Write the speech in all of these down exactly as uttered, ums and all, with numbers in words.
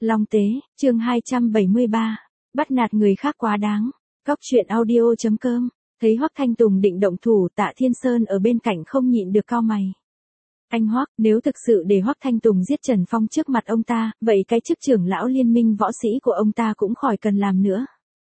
Long Tế, chương hai trăm bảy mươi ba. Bắt nạt người khác quá đáng. Cóc truyện audio chấm com. Thấy Hoắc Thanh Tùng định động thủ, Tạ Thiên Sơn ở bên cạnh không nhịn được cau mày. Anh Hoắc, nếu thực sự để Hoắc Thanh Tùng giết Trần Phong trước mặt ông ta, vậy cái chức trưởng lão liên minh võ sĩ của ông ta cũng khỏi cần làm nữa.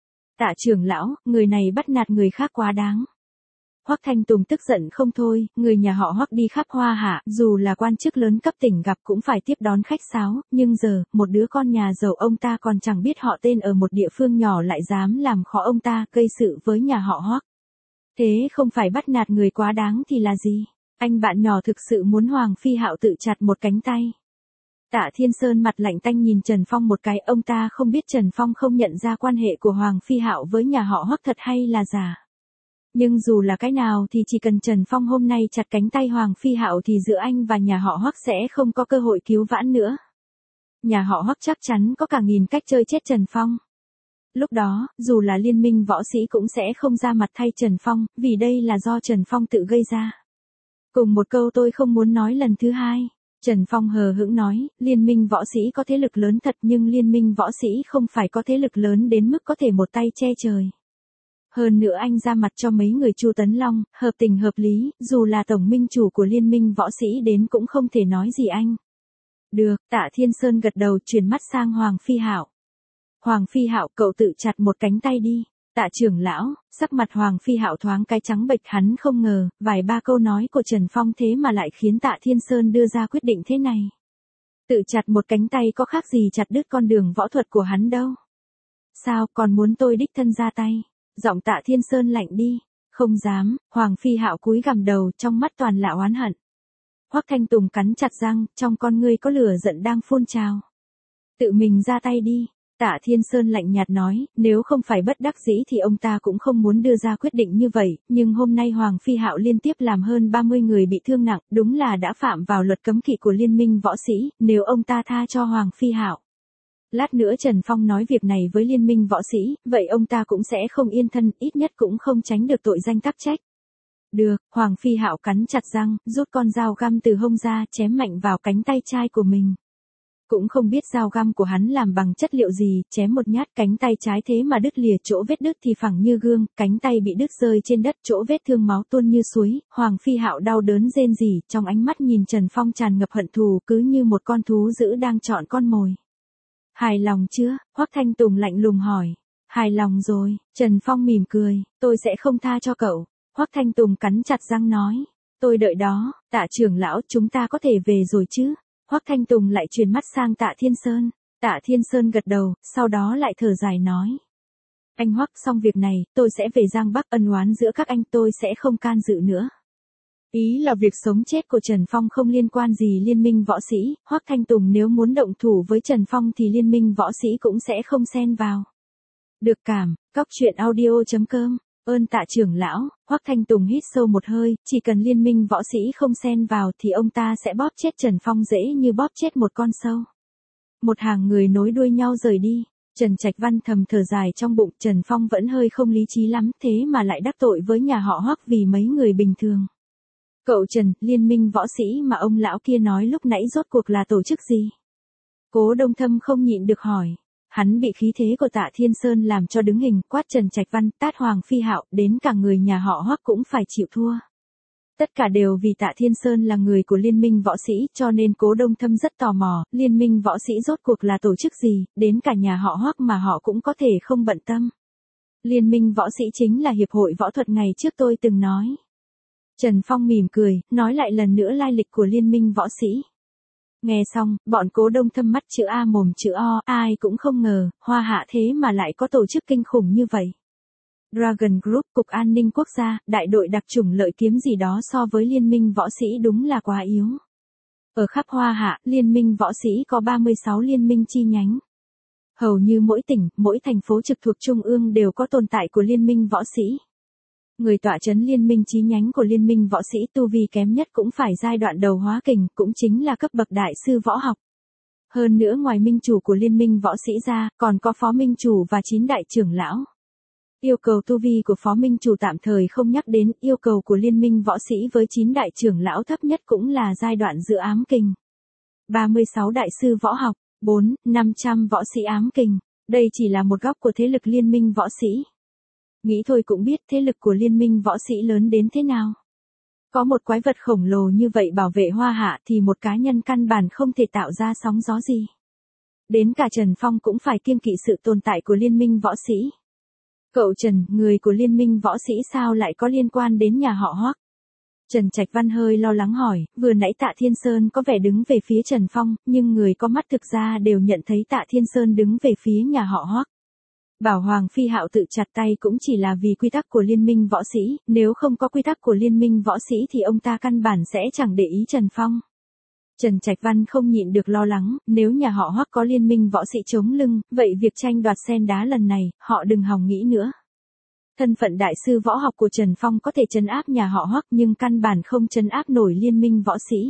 Tạ trưởng lão, người này bắt nạt người khác quá đáng. Hoắc Thanh Tùng tức giận không thôi, người nhà họ Hoắc đi khắp Hoa Hạ, dù là quan chức lớn cấp tỉnh gặp cũng phải tiếp đón khách sáo, nhưng giờ, một đứa con nhà giàu ông ta còn chẳng biết họ tên ở một địa phương nhỏ lại dám làm khó ông ta, gây sự với nhà họ Hoắc. Thế không phải bắt nạt người quá đáng thì là gì? Anh bạn nhỏ thực sự muốn Hoàng Phi Hạo tự chặt một cánh tay. Tạ Thiên Sơn mặt lạnh tanh nhìn Trần Phong một cái, ông ta không biết Trần Phong không nhận ra quan hệ của Hoàng Phi Hạo với nhà họ Hoắc thật hay là giả. Nhưng dù là cái nào thì chỉ cần Trần Phong hôm nay chặt cánh tay Hoàng Phi Hạo thì giữa anh và nhà họ Hoắc sẽ không có cơ hội cứu vãn nữa. Nhà họ Hoắc chắc chắn có cả nghìn cách chơi chết Trần Phong. Lúc đó, dù là liên minh võ sĩ cũng sẽ không ra mặt thay Trần Phong, vì đây là do Trần Phong tự gây ra. Cùng một câu tôi không muốn nói lần thứ hai. Trần Phong hờ hững nói, liên minh võ sĩ có thế lực lớn thật nhưng liên minh võ sĩ không phải có thế lực lớn đến mức có thể một tay che trời. Hơn nữa anh ra mặt cho mấy người Chu Tấn Long, hợp tình hợp lý, dù là tổng minh chủ của liên minh võ sĩ đến cũng không thể nói gì anh. Được, Tạ Thiên Sơn gật đầu chuyển mắt sang Hoàng Phi Hạo. Hoàng Phi Hạo, cậu tự chặt một cánh tay đi. Tạ trưởng lão, sắc mặt Hoàng Phi Hạo thoáng cái trắng bệch, hắn không ngờ, vài ba câu nói của Trần Phong thế mà lại khiến Tạ Thiên Sơn đưa ra quyết định thế này. Tự chặt một cánh tay có khác gì chặt đứt con đường võ thuật của hắn đâu. Sao, còn muốn tôi đích thân ra tay? Giọng Tạ Thiên Sơn lạnh đi. Không dám, Hoàng Phi Hạo cúi gằm đầu, trong mắt toàn là oán hận. Hoắc Thanh Tùng cắn chặt răng, trong con ngươi có lửa giận đang phun trào. Tự mình ra tay đi. Tạ Thiên Sơn lạnh nhạt nói, nếu không phải bất đắc dĩ thì ông ta cũng không muốn đưa ra quyết định như vậy, nhưng hôm nay Hoàng Phi Hạo liên tiếp làm hơn ba mươi người bị thương nặng, đúng là đã phạm vào luật cấm kỵ của liên minh võ sĩ, nếu ông ta tha cho Hoàng Phi Hạo. Lát nữa Trần Phong nói việc này với liên minh võ sĩ, vậy ông ta cũng sẽ không yên thân, ít nhất cũng không tránh được tội danh tắc trách. Được, Hoàng Phi Hạo cắn chặt răng, rút con dao găm từ hông ra, chém mạnh vào cánh tay trái của mình. Cũng không biết dao găm của hắn làm bằng chất liệu gì, chém một nhát cánh tay trái thế mà đứt lìa, chỗ vết đứt thì phẳng như gương, cánh tay bị đứt rơi trên đất, chỗ vết thương máu tuôn như suối. Hoàng Phi Hạo đau đớn rên rỉ, trong ánh mắt nhìn Trần Phong tràn ngập hận thù, cứ như một con thú dữ đang chọn con mồi. Hài lòng chưa? Hoắc Thanh Tùng lạnh lùng hỏi. Hài lòng rồi, Trần Phong mỉm cười, tôi sẽ không tha cho cậu. Hoắc Thanh Tùng cắn chặt răng nói. Tôi đợi đó, Tạ trưởng lão, chúng ta có thể về rồi chứ? Hoắc Thanh Tùng lại chuyển mắt sang Tạ Thiên Sơn. Tạ Thiên Sơn gật đầu, sau đó lại thở dài nói. Anh Hoắc, xong việc này, tôi sẽ về Giang Bắc, ân oán giữa các anh tôi sẽ không can dự nữa. Ý là việc sống chết của Trần Phong không liên quan gì liên minh võ sĩ, Hoắc Thanh Tùng nếu muốn động thủ với Trần Phong thì liên minh võ sĩ cũng sẽ không xen vào. Được cảm, cóc truyện audio chấm com. Ơn Tạ trưởng lão. Hoắc Thanh Tùng hít sâu một hơi, chỉ cần liên minh võ sĩ không xen vào thì ông ta sẽ bóp chết Trần Phong dễ như bóp chết một con sâu. Một hàng người nối đuôi nhau rời đi. Trần Trạch Văn thầm thở dài trong bụng, Trần Phong vẫn hơi không lý trí lắm, thế mà lại đắc tội với nhà họ Hoắc vì mấy người bình thường. Cậu Trần, liên minh võ sĩ mà ông lão kia nói lúc nãy rốt cuộc là tổ chức gì? Cố Đông Thâm không nhịn được hỏi. Hắn bị khí thế của Tạ Thiên Sơn làm cho đứng hình, quát Trần Trạch Văn, tát Hoàng Phi Hạo, đến cả người nhà họ Hoắc cũng phải chịu thua. Tất cả đều vì Tạ Thiên Sơn là người của liên minh võ sĩ, cho nên Cố Đông Thâm rất tò mò, liên minh võ sĩ rốt cuộc là tổ chức gì, đến cả nhà họ Hoắc mà họ cũng có thể không bận tâm. Liên minh võ sĩ chính là hiệp hội võ thuật ngày trước tôi từng nói. Trần Phong mỉm cười, nói lại lần nữa lai lịch của liên minh võ sĩ. Nghe xong, bọn Cố Đông Thâm mắt chữ A mồm chữ O, ai cũng không ngờ, Hoa Hạ thế mà lại có tổ chức kinh khủng như vậy. Dragon Group, Cục An ninh Quốc gia, đại đội đặc chủng lợi kiếm gì đó so với liên minh võ sĩ đúng là quá yếu. Ở khắp Hoa Hạ, liên minh võ sĩ có ba mươi sáu liên minh chi nhánh. Hầu như mỗi tỉnh, mỗi thành phố trực thuộc trung ương đều có tồn tại của liên minh võ sĩ. Người tọa trấn liên minh chi nhánh của liên minh võ sĩ tu vi kém nhất cũng phải giai đoạn đầu hóa kình, cũng chính là cấp bậc đại sư võ học. Hơn nữa ngoài minh chủ của liên minh võ sĩ ra, còn có phó minh chủ và chín đại trưởng lão. Yêu cầu tu vi của phó minh chủ tạm thời không nhắc đến, yêu cầu của liên minh võ sĩ với chín đại trưởng lão thấp nhất cũng là giai đoạn giữa ám kình. ba mươi sáu đại sư võ học, bốn, năm trăm võ sĩ ám kình. Đây chỉ là một góc của thế lực liên minh võ sĩ. Nghĩ thôi cũng biết thế lực của liên minh võ sĩ lớn đến thế nào. Có một quái vật khổng lồ như vậy bảo vệ Hoa Hạ thì một cá nhân căn bản không thể tạo ra sóng gió gì. Đến cả Trần Phong cũng phải kiêng kỵ sự tồn tại của liên minh võ sĩ. Cậu Trần, người của liên minh võ sĩ sao lại có liên quan đến nhà họ Hoắc? Trần Trạch Văn hơi lo lắng hỏi, vừa nãy Tạ Thiên Sơn có vẻ đứng về phía Trần Phong, nhưng người có mắt thực ra đều nhận thấy Tạ Thiên Sơn đứng về phía nhà họ Hoắc. Bảo Hoàng Phi Hạo tự chặt tay cũng chỉ là vì quy tắc của liên minh võ sĩ, nếu không có quy tắc của liên minh võ sĩ thì ông ta căn bản sẽ chẳng để ý Trần Phong. Trần Trạch Văn không nhịn được lo lắng, nếu nhà họ Hoắc có liên minh võ sĩ chống lưng, vậy việc tranh đoạt sen đá lần này, họ đừng hòng nghĩ nữa. Thân phận đại sư võ học của Trần Phong có thể trấn áp nhà họ Hoắc nhưng căn bản không trấn áp nổi liên minh võ sĩ.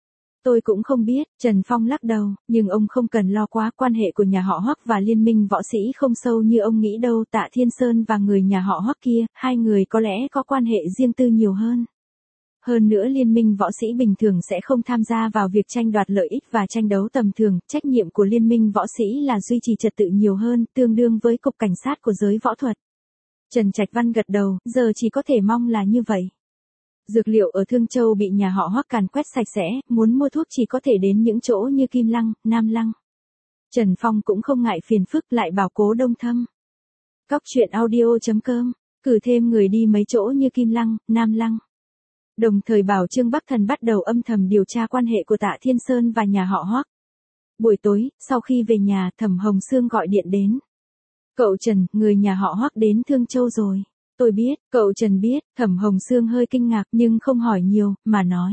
Tôi cũng không biết, Trần Phong lắc đầu, nhưng ông không cần lo quá, quan hệ của nhà họ Hoắc và liên minh võ sĩ không sâu như ông nghĩ đâu. Tạ Thiên Sơn và người nhà họ Hoắc kia, hai người có lẽ có quan hệ riêng tư nhiều hơn. Hơn nữa liên minh võ sĩ bình thường sẽ không tham gia vào việc tranh đoạt lợi ích và tranh đấu tầm thường, trách nhiệm của liên minh võ sĩ là duy trì trật tự nhiều hơn, tương đương với cục cảnh sát của giới võ thuật. Trần Trạch Văn gật đầu, giờ chỉ có thể mong là như vậy. Dược liệu ở Thương Châu bị nhà họ Hoắc càn quét sạch sẽ, muốn mua thuốc chỉ có thể đến những chỗ như Kim Lăng, Nam Lăng. Trần Phong cũng không ngại phiền phức lại bảo Cố Đông Thâm. Cóc truyện audio chấm com, cử thêm người đi mấy chỗ như Kim Lăng, Nam Lăng. Đồng thời bảo Trương Bắc Thần bắt đầu âm thầm điều tra quan hệ của Tạ Thiên Sơn và nhà họ Hoắc. Buổi tối, sau khi về nhà, Thẩm Hồng Sương gọi điện đến. Cậu Trần, người nhà họ Hoắc đến Thương Châu rồi. Tôi biết, cậu Trần biết, Thẩm Hồng Sương hơi kinh ngạc nhưng không hỏi nhiều, mà nói.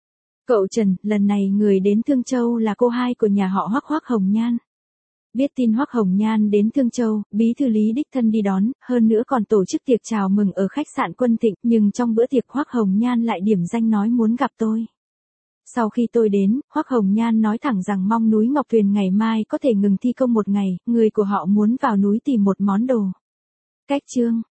Cậu Trần, lần này người đến Thương Châu là cô hai của nhà họ Hoắc Hoắc Hồng Nhan. Biết tin Hoắc Hồng Nhan đến Thương Châu, bí thư Lý đích thân đi đón, hơn nữa còn tổ chức tiệc chào mừng ở khách sạn Quân Thịnh, nhưng trong bữa tiệc Hoắc Hồng Nhan lại điểm danh nói muốn gặp tôi. Sau khi tôi đến, Hoắc Hồng Nhan nói thẳng rằng mong núi Ngọc Tuyền ngày mai có thể ngừng thi công một ngày, người của họ muốn vào núi tìm một món đồ. Cách chương